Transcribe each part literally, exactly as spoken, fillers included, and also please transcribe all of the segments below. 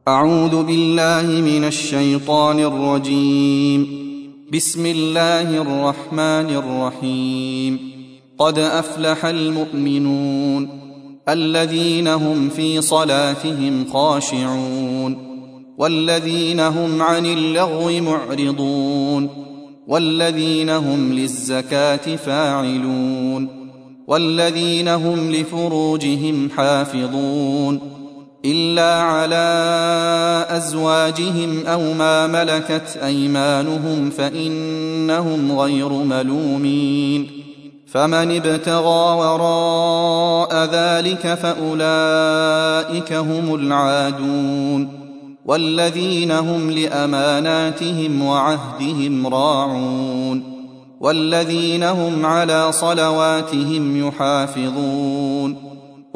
أعوذ بالله من الشيطان الرجيم. بسم الله الرحمن الرحيم. قد أفلح المؤمنون الذين هم في صلاتهم خاشعون والذين هم عن اللغو معرضون والذين هم للزكاة فاعلون والذين هم لفروجهم حافظون إلا على أزواجهم أو ما ملكت أيمانهم فإنهم غير ملومين. فمن ابتغى وراء ذلك فأولئك هم العادون والذين هم لأماناتهم وعهدهم راعون والذين هم على صلواتهم يحافظون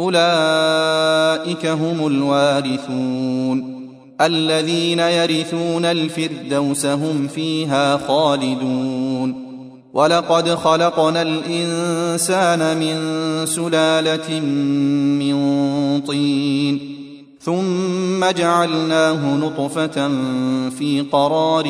أولئك هم الوارثون الذين يرثون الفردوس هم فيها خالدون. ولقد خلقنا الإنسان من سلالة من طين ثم جعلناه نطفة في قرار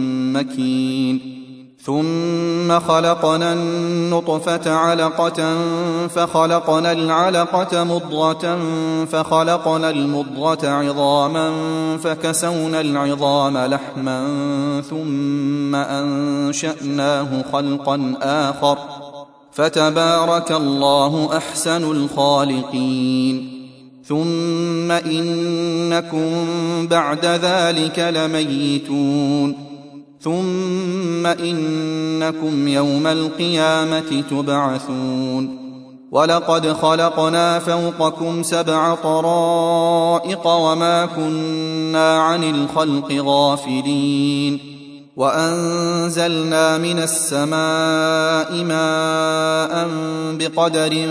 مكين ثم خلقنا النطفة علقة فخلقنا العلقة مضغة فخلقنا المضغة عظاما فكسونا العظام لحما ثم أنشأناه خلقا آخر فتبارك الله أحسن الخالقين. ثم إنكم بعد ذلك لميتون ثم إنكم يوم القيامة تبعثون. ولقد خلقنا فوقكم سبع طرائق وما كنا عن الخلق غافلين وأنزلنا من السماء ماء بقدر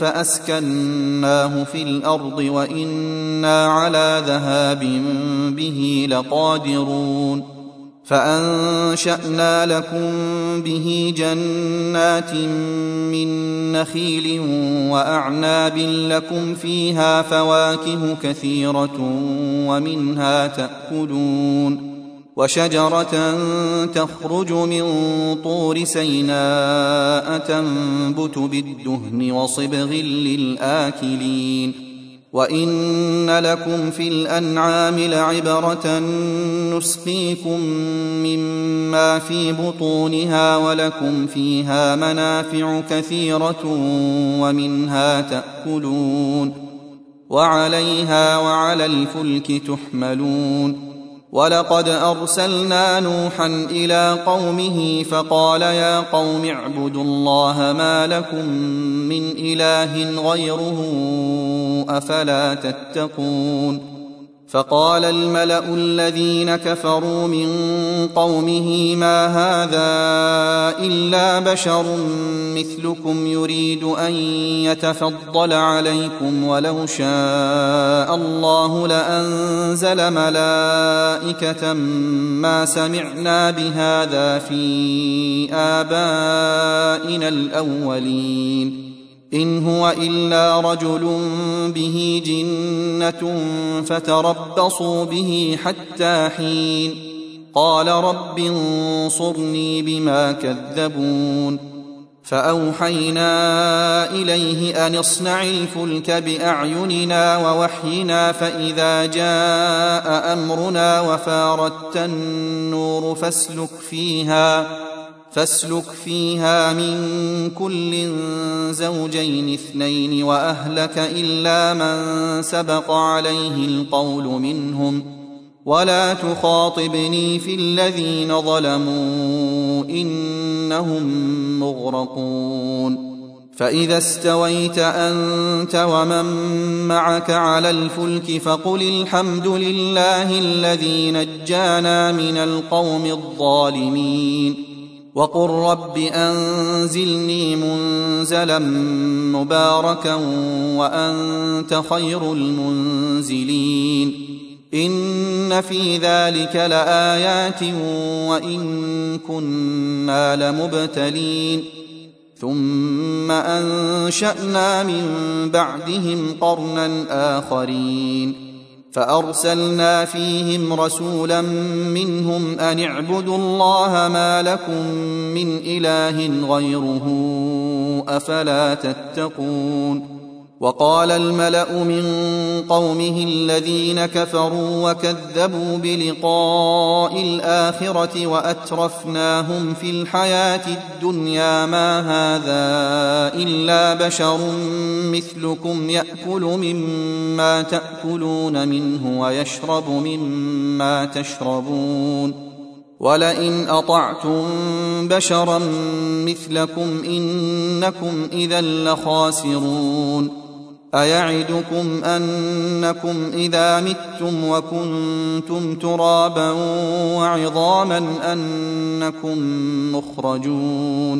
فأسكناه في الأرض وإنا على ذهاب به لقادرون. فأنشأنا لكم به جنات من نخيل وأعناب لكم فيها فواكه كثيرة ومنها تأكلون وشجرة تخرج من طور سيناء تنبت بالدهن وصبغ للآكلين. وإن لكم في الأنعام لعبرة نسقيكم مما في بطونها ولكم فيها منافع كثيرة ومنها تأكلون وعليها وعلى الفلك تحملون. ولقد أرسلنا نوحا إلى قومه فقال يا قوم اعبدوا الله ما لكم من إله غيره أفلا تتقون. فقال الملأ الذين كفروا من قومه ما هذا إلا بشر مثلكم يريد أن يتفضل عليكم ولو شاء الله لأنزل ملائكة ما سمعنا بهذا في آبائنا الأولين إن هو إلا رجل به جنة فتربصوا به حتى حين. قال رب انصرني بما كذبون. فأوحينا إليه أن اصنع الفلك بأعيننا ووحينا فإذا جاء أمرنا وفاردت النور فاسلك فيها فاسلك فيها من كل زوجين اثنين وأهلك إلا من سبق عليه القول منهم ولا تخاطبني في الذين ظلموا إنهم مغرقون. فإذا استويت أنت ومن معك على الفلك فقل الحمد لله الذي نجانا من القوم الظالمين وقل رب أنزلني منزلا مباركا وأنت خير المنزلين. إن في ذلك لآيات وإن كنا لمبتلين. ثم أنشأنا من بعدهم قرنا آخرين فأرسلنا فيهم رسولا منهم أن اعبدوا الله ما لكم من إله غيره أفلا تتقون. وقال الملأ من قومه الذين كفروا وكذبوا بلقاء الآخرة وأترفناهم في الحياة الدنيا ما هذا إلا بشر مثلكم يأكل مما تأكلون منه ويشرب مما تشربون ولئن أطعتم بشرا مثلكم إنكم إذا لخاسرون. أيعدكم أنكم إذا متم وكنتم ترابا وعظاما أنكم مخرجون.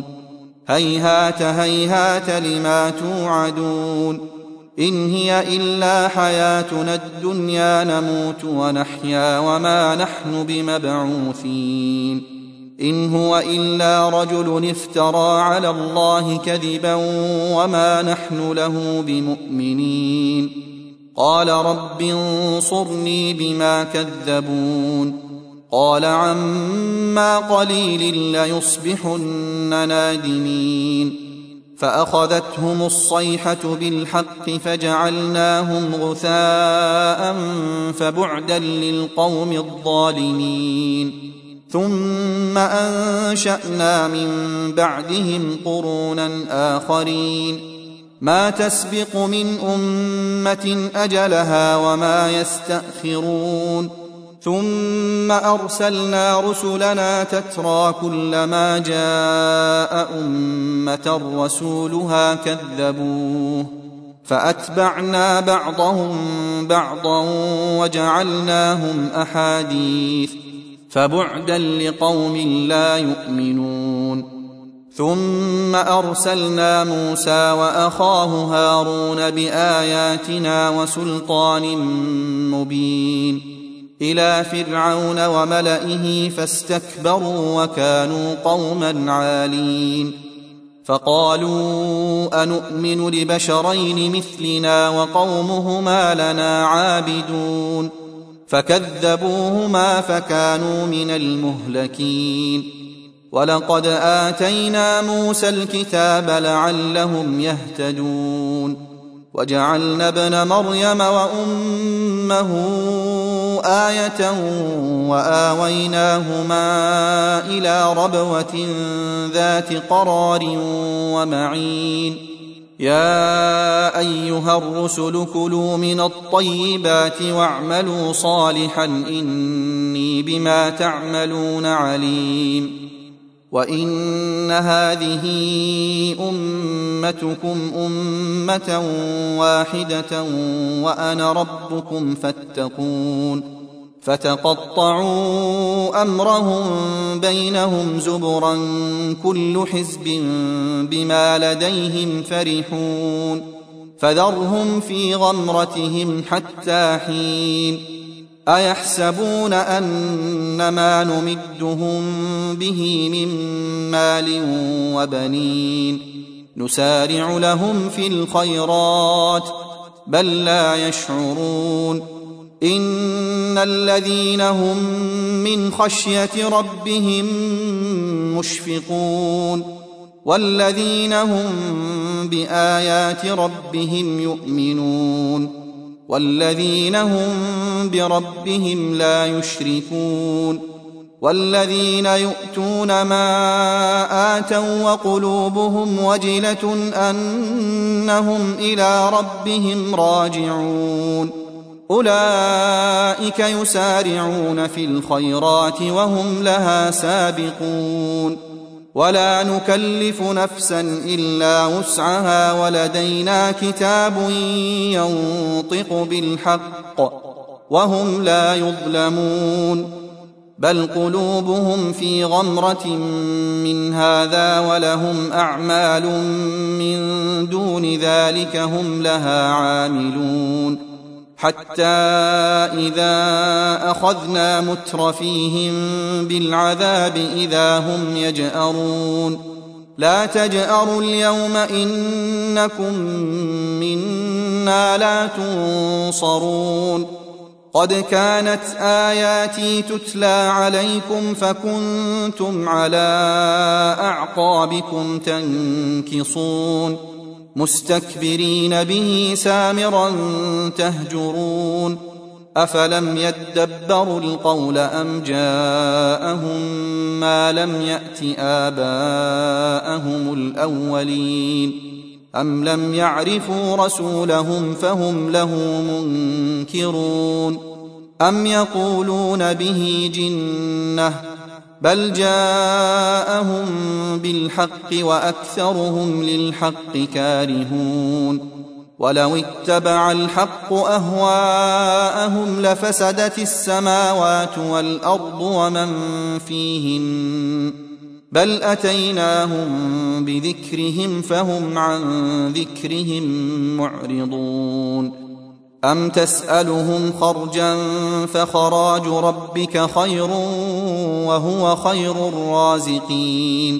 هيهات هيهات لما توعدون. إن هي إلا حياتنا الدنيا نموت ونحيا وما نحن بمبعوثين. إن هو إلا رجل افترى على الله كذبا وما نحن له بمؤمنين. قال رب انصرني بما كذبون. قال عما قليل ليصبحن نادمين. فأخذتهم الصيحة بالحق فجعلناهم غثاء فبعدا للقوم الظالمين. ثم أنشأنا من بعدهم قرونا آخرين ما تسبق من أمة أجلها وما يستأخرون. ثم أرسلنا رسلنا تترى كلما جاء أمة رسولها كذبوه فأتبعنا بعضهم بعضا وجعلناهم أحاديث فبعدا لقوم لا يؤمنون. ثم أرسلنا موسى وأخاه هارون بآياتنا وسلطان مبين إلى فرعون وملئه فاستكبروا وكانوا قوما عالين. فقالوا أنؤمن لبشرين مثلنا وقومهما لنا عابدون فكذبوهما فكانوا من المهلكين. ولقد آتينا موسى الكتاب لعلهم يهتدون. وجعلنا ابن مريم وأمه آية وآويناهما إلى ربوة ذات قرار ومعين. يا أيها الرسل كلوا من الطيبات واعملوا صالحا إني بما تعملون عليم. وإن هذه أمتكم أمة واحدة وأنا ربكم فاتقون. فتقطعوا أمرهم بينهم زبرا كل حزب بما لديهم فرحون. فذرهم في غمرتهم حتى حين. أيحسبون أن ما نمدهم به من مال وبنين نسارع لهم في الخيرات بل لا يشعرون. إن الذين هم من خشية ربهم مشفقون والذين هم بآيات ربهم يؤمنون والذين هم بربهم لا يشركون والذين يؤتون ما آتوا وقلوبهم وجلة أنهم إلى ربهم راجعون أولئك يسارعون في الخيرات وهم لها سابقون. ولا نكلف نفسا إلا وسعها ولدينا كتاب ينطق بالحق وهم لا يظلمون. بل قلوبهم في غمرة من هذا ولهم أعمال من دون ذلك هم لها عاملون. حتى إذا أخذنا مترفيهم بالعذاب إذا هم يجأرون لا تجأروا اليوم إنكم منا لا تنصرون. قد كانت آياتي تتلى عليكم فكنتم على أعقابكم تنكصون مستكبرين به سامرا تهجرون أفلم يدبروا القول أم جاءهم ما لم يأت آباءهم الأولين أم لم يعرفوا رسولهم فهم له منكرون أم يقولون به جنة بل جاءهم بالحق وأكثرهم للحق كارهون ولو اتبع الحق أهواءهم لفسدت السماوات والأرض ومن فيهن بل أتيناهم بذكرهم فهم عن ذكرهم معرضون أم تسألهم خرجا فخراج ربك خير وهو خير الرازقين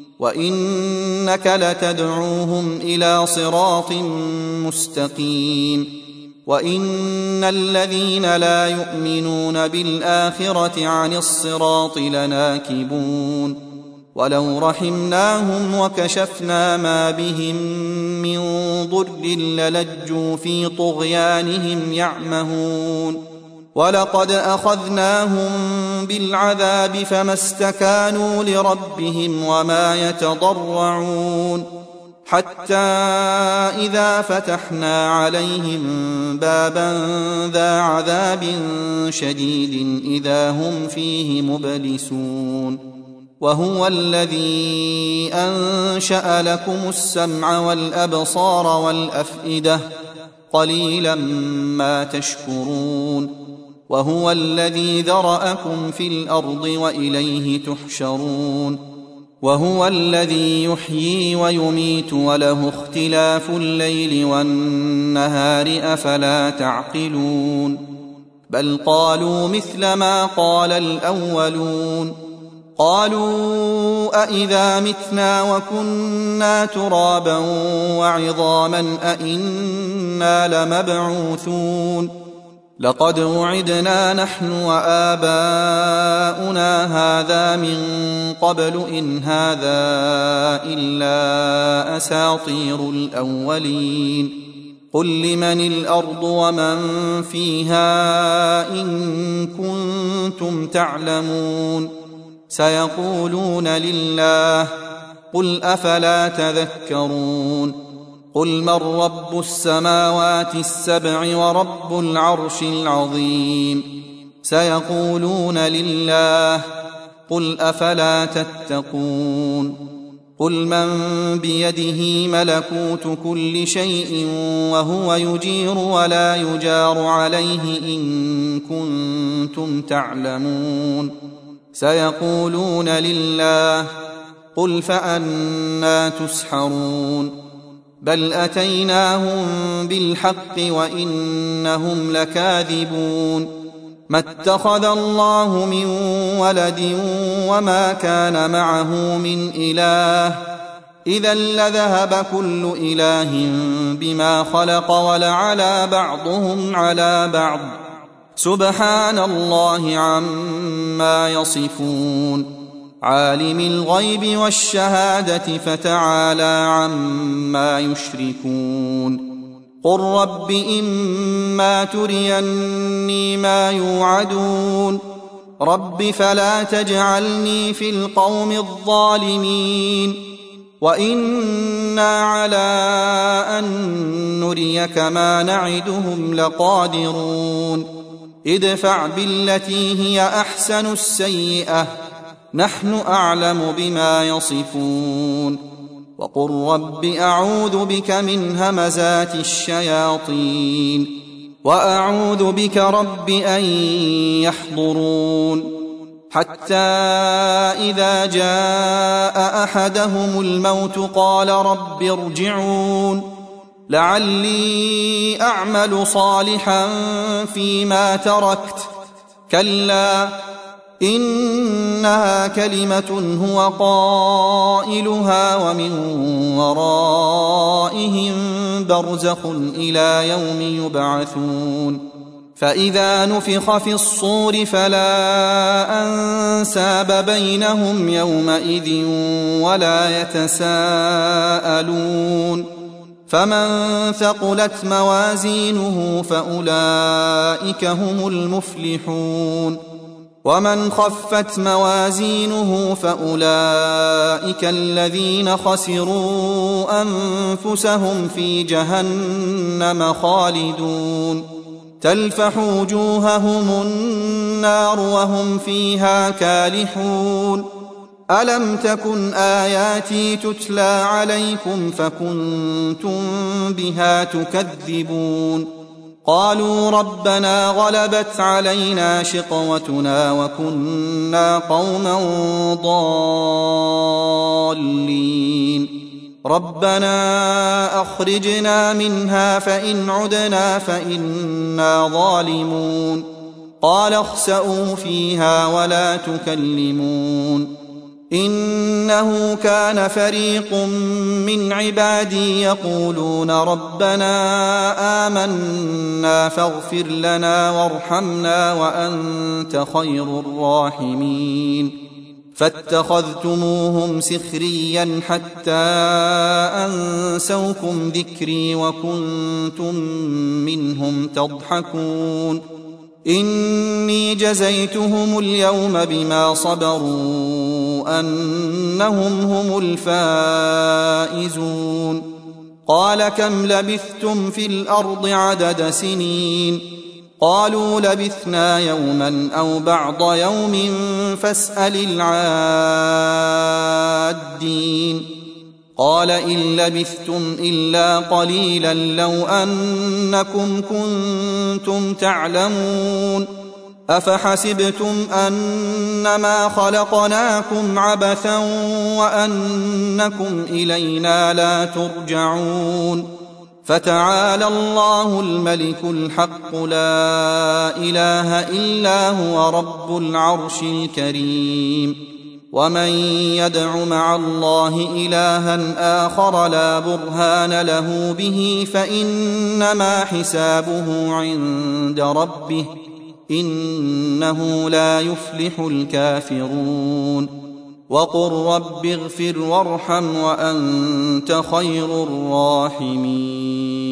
وإنك لتدعوهم إلى صراط مستقيم وإن الذين لا يؤمنون بالآخرة عن الصراط لناكبون ولو رحمناهم وكشفنا ما بهم من ضر للجوا في طغيانهم يعمهون ولقد أخذناهم بالعذاب فما استكانوا لربهم وما يتضرعون حتى إذا فتحنا عليهم بابا ذا عذاب شديد إذا هم فيه مبلسون وهو الذي أنشأ لكم السمع والأبصار والأفئدة قليلا ما تشكرون وهو الذي ذرأكم في الأرض وإليه تحشرون وهو الذي يحيي ويميت وله اختلاف الليل والنهار أفلا تعقلون بل قالوا مثل ما قال الأولون قالوا أإذا متنا وكنا ترابا وعظاما أإنا لمبعوثون لقد وعدنا نحن وآباؤنا هذا من قبل إن هذا إلا أساطير الأولين قل لمن الأرض ومن فيها إن كنتم تعلمون سيقولون لله قل أفلا تذكرون قل من رب السماوات السبع ورب العرش العظيم سيقولون لله قل أفلا تتقون قل من بيده ملكوت كل شيء وهو يجير ولا يجار عليه إن كنتم تعلمون سيقولون لله قل فأنى تسحرون بل أتيناهم بالحق وإنهم لكاذبون ما اتخذ الله من ولد وما كان معه من إله إذا لذهب كل إله بما خلق ولعلى بعضهم على بعض سبحان الله عما يصفون عالم الغيب والشهادة فتعالى عما يشركون قل رب إما تريني ما يوعدون رب فلا تجعلني في القوم الظالمين وإنا على أن نريك ما نعدهم لقادرون ادفع بالتي هي أحسن السيئة نحن أعلم بما يصفون وقل رب أعوذ بك من همزات الشياطين وأعوذ بك رب أن يحضرون حتى إذا جاء أحدهم الموت قال رب ارجعون لعلي أعمل صالحا فيما تركت كلا إنها كلمة هو قائلها ومن ورائهم برزخ إلى يوم يبعثون فإذا نفخ في الصور فلا أنساب بينهم يومئذ ولا يتساءلون فمن ثقلت موازينه فأولئك هم المفلحون ومن خفت موازينه فأولئك الذين خسروا أنفسهم في جهنم خالدون تلفح وجوههم النار وهم فيها كالحون ألم تكن آياتي تتلى عليكم فكنتم بها تكذبون قالوا ربنا غلبت علينا شقوتنا وكنا قوما ضالين ربنا أخرجنا منها فإن عدنا فإنا ظالمون قال اخسئوا فيها ولا تكلمون إنه كان فريق من عبادي يقولون ربنا آمنا فاغفر لنا وارحمنا وأنت خير الراحمين فاتخذتموهم سخريا حتى أنسوكم ذكري وكنتم منهم تضحكون إني جزيتهم اليوم بما صبروا أنهم هم الفائزون قال كم لبثتم في الأرض عدد سنين قالوا لبثنا يوما أو بعض يوم فاسأل العادين قال إن لبثتم إلا قليلا لو أنكم كنتم تعلمون أفحسبتم أنما خلقناكم عبثا وأنكم إلينا لا ترجعون فتعالى الله الملك الحق لا إله إلا هو رب العرش الكريم ومن يدع مع الله إلها آخر لا برهان له به فإنما حسابه عند ربه إنه لا يفلح الكافرون وقل رب اغفر وارحم وأنت خير الراحمين